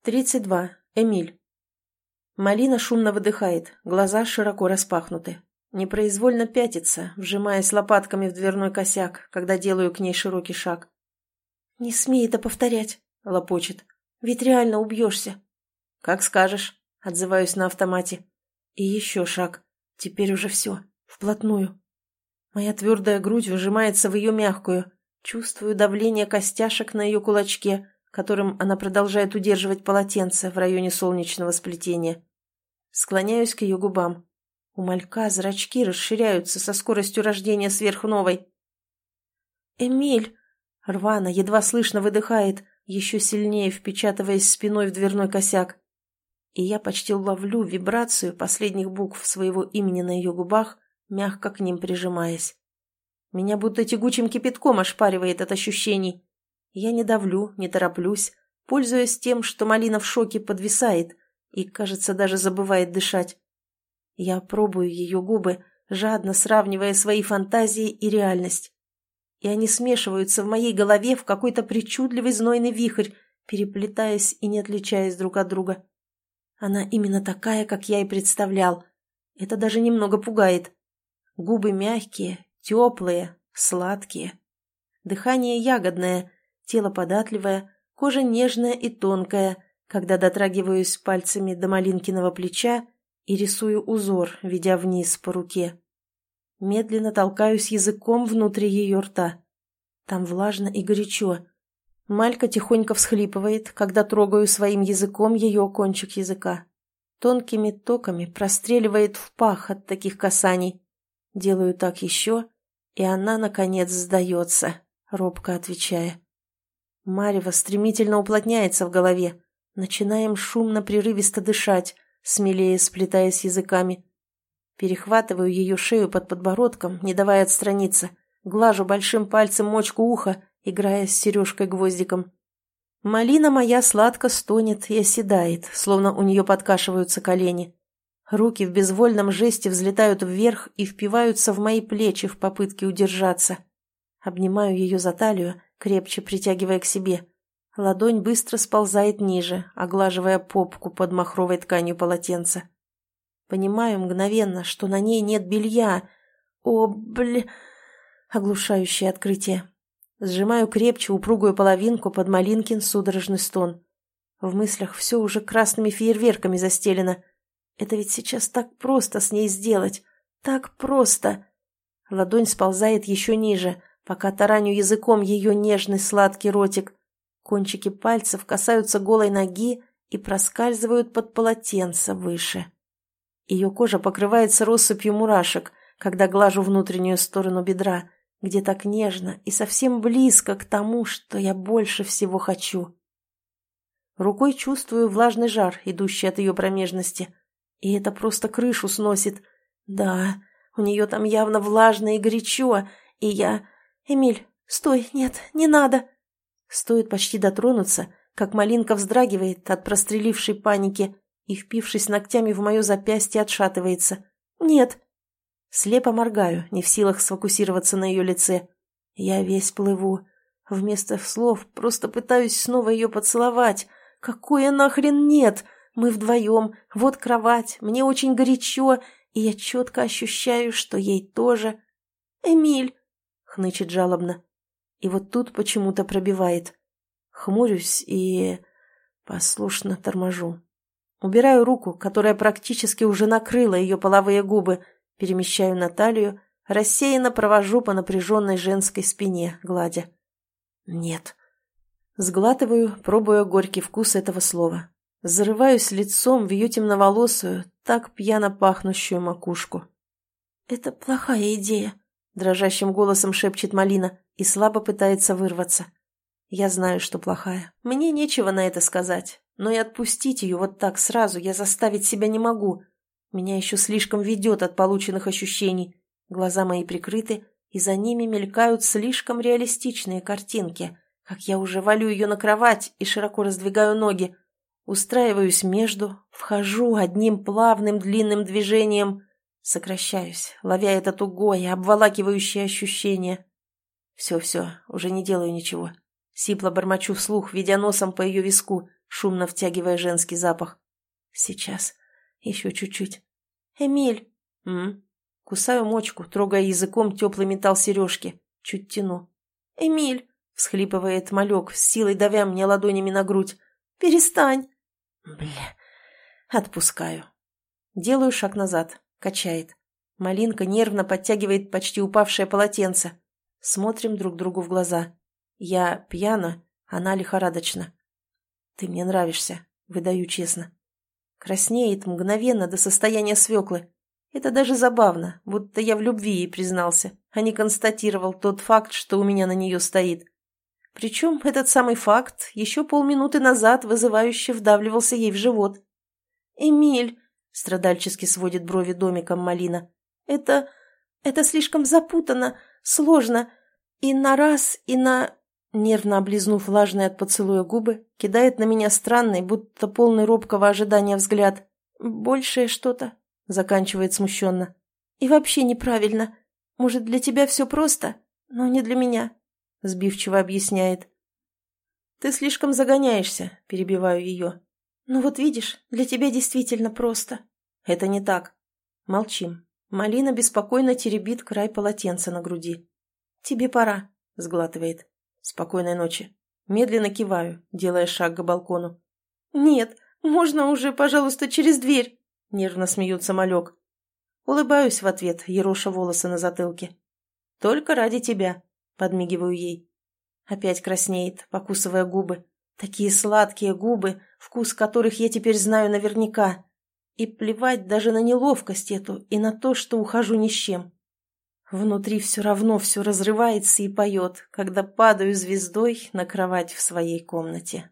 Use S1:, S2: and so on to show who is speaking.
S1: 32. Эмиль. Малина шумно выдыхает, глаза широко распахнуты. Непроизвольно пятится, вжимаясь лопатками в дверной косяк, когда делаю к ней широкий шаг. «Не смей это повторять», — лопочет. «Ведь реально убьешься». «Как скажешь», — отзываюсь на автомате. И еще шаг. Теперь уже все. Вплотную. Моя твердая грудь выжимается в ее мягкую. Чувствую давление костяшек на ее кулачке, которым она продолжает удерживать полотенце в районе солнечного сплетения. Склоняюсь к ее губам. У малька зрачки расширяются со скоростью рождения сверхновой. «Эмиль!» Рвана едва слышно выдыхает, еще сильнее впечатываясь спиной в дверной косяк. И я почти ловлю вибрацию последних букв своего имени на ее губах, мягко к ним прижимаясь. Меня будто тягучим кипятком ошпаривает от ощущений. Я не давлю, не тороплюсь, пользуясь тем, что Малина в шоке подвисает и, кажется, даже забывает дышать. Я пробую ее губы, жадно сравнивая свои фантазии и реальность. И они смешиваются в моей голове в какой-то причудливый знойный вихрь, переплетаясь и не отличаясь друг от друга. Она именно такая, как я и представлял. Это даже немного пугает. Губы мягкие, теплые, сладкие. Дыхание ягодное, тело податливое, кожа нежная и тонкая, когда дотрагиваюсь пальцами до Малинкиного плеча и рисую узор, ведя вниз по руке. Медленно толкаюсь языком внутрь ее рта. Там влажно и горячо. Малька тихонько всхлипывает, когда трогаю своим языком ее кончик языка. Тонкими токами простреливает в пах от таких касаний. Делаю так еще, и она, наконец, сдается, робко отвечая. Марево стремительно уплотняется в голове. Начинаем шумно-прерывисто дышать, смелее сплетаясь языками. Перехватываю ее шею под подбородком, не давая отстраниться. Глажу большим пальцем мочку уха, играя с сережкой-гвоздиком. Малина моя сладко стонет и оседает, словно у нее подкашиваются колени. Руки в безвольном жесте взлетают вверх и впиваются в мои плечи в попытке удержаться. Обнимаю ее за талию, крепче притягивая к себе. Ладонь быстро сползает ниже, оглаживая попку под махровой тканью полотенца. Понимаю мгновенно, что на ней нет белья. Оглушающее открытие. Сжимаю крепче упругую половинку под Малинкин судорожный стон. В мыслях все уже красными фейерверками застелено. Это ведь сейчас так просто с ней сделать. Так просто. Ладонь сползает еще ниже, пока тараню языком ее нежный сладкий ротик. Кончики пальцев касаются голой ноги и проскальзывают под полотенце выше. Ее кожа покрывается россыпью мурашек, когда глажу внутреннюю сторону бедра, где так нежно и совсем близко к тому, что я больше всего хочу. Рукой чувствую влажный жар, идущий от ее промежности, и это просто крышу сносит. Да, у нее там явно влажно и горячо, и я... «Эмиль, стой, нет, не надо!» Стоит почти дотронуться, как Малинка вздрагивает от прострелившей паники и, впившись ногтями в мое запястье, отшатывается. «Нет!» Слепо моргаю, не в силах сфокусироваться на ее лице. Я весь плыву. Вместо слов просто пытаюсь снова ее поцеловать. Какое нахрен нет? Мы вдвоем, вот кровать, мне очень горячо, и я четко ощущаю, что ей тоже. «Эмиль!» — хнычет жалобно. И вот тут почему-то пробивает. Хмурюсь и послушно торможу. Убираю руку, которая практически уже накрыла ее половые губы, перемещаю на талию, рассеянно провожу по напряженной женской спине, гладя. Нет. Сглатываю, пробуя горький вкус этого слова. Зарываюсь лицом в ее темноволосую, так пьяно пахнущую макушку. «Это плохая идея», — дрожащим голосом шепчет Малина и слабо пытается вырваться. Я знаю, что плохая. Мне нечего на это сказать, но и отпустить ее вот так сразу я заставить себя не могу. Меня еще слишком ведет от полученных ощущений. Глаза мои прикрыты, и за ними мелькают слишком реалистичные картинки, как я уже валю ее на кровать и широко раздвигаю ноги. Устраиваюсь между, вхожу одним плавным длинным движением, сокращаюсь, ловя это тугое, обволакивающее ощущение. Все, уже не делаю ничего. Сипло бормочу вслух, ведя носом по ее виску, шумно втягивая женский запах. «Сейчас. Еще чуть-чуть». «Эмиль!» Кусаю мочку, трогая языком теплый металл сережки. Чуть тяну. «Эмиль!» — всхлипывает малек, с силой давя мне ладонями на грудь. «Перестань!» «Бля!» Отпускаю. Делаю шаг назад. Качает. Малинка нервно подтягивает почти упавшее полотенце. Смотрим друг другу в глаза. Я пьяна, она лихорадочна. «Ты мне нравишься», — выдаю честно. Краснеет мгновенно до состояния свеклы. Это даже забавно, будто я в любви ей признался, а не констатировал тот факт, что у меня на нее стоит. Причем этот самый факт еще полминуты назад вызывающе вдавливался ей в живот. «Эмиль!» — страдальчески сводит брови домиком Малина. «Это слишком запутанно, сложно. И на раз, и на...» Нервно облизнув влажные от поцелуя губы, кидает на меня странный, будто полный робкого ожидания взгляд. «Большее что-то», — заканчивает смущенно. «И вообще неправильно. Может, для тебя все просто, но не для меня», — сбивчиво объясняет. «Ты слишком загоняешься», — перебиваю ее. «Ну вот видишь, для тебя действительно просто». «Это не так». Молчим. Малина беспокойно теребит край полотенца на груди. «Тебе пора», — сглатывает. «Спокойной ночи». Медленно киваю, делая шаг к балкону. «Нет, можно уже, пожалуйста, через дверь», — нервно смеется малек. Улыбаюсь в ответ, ероша волосы на затылке. «Только ради тебя», — подмигиваю ей. Опять краснеет, покусывая губы. Такие сладкие губы, вкус которых я теперь знаю наверняка. И плевать даже на неловкость эту и на то, что ухожу ни с чем. Внутри все равно все разрывается и поет, когда падаю звездой на кровать в своей комнате.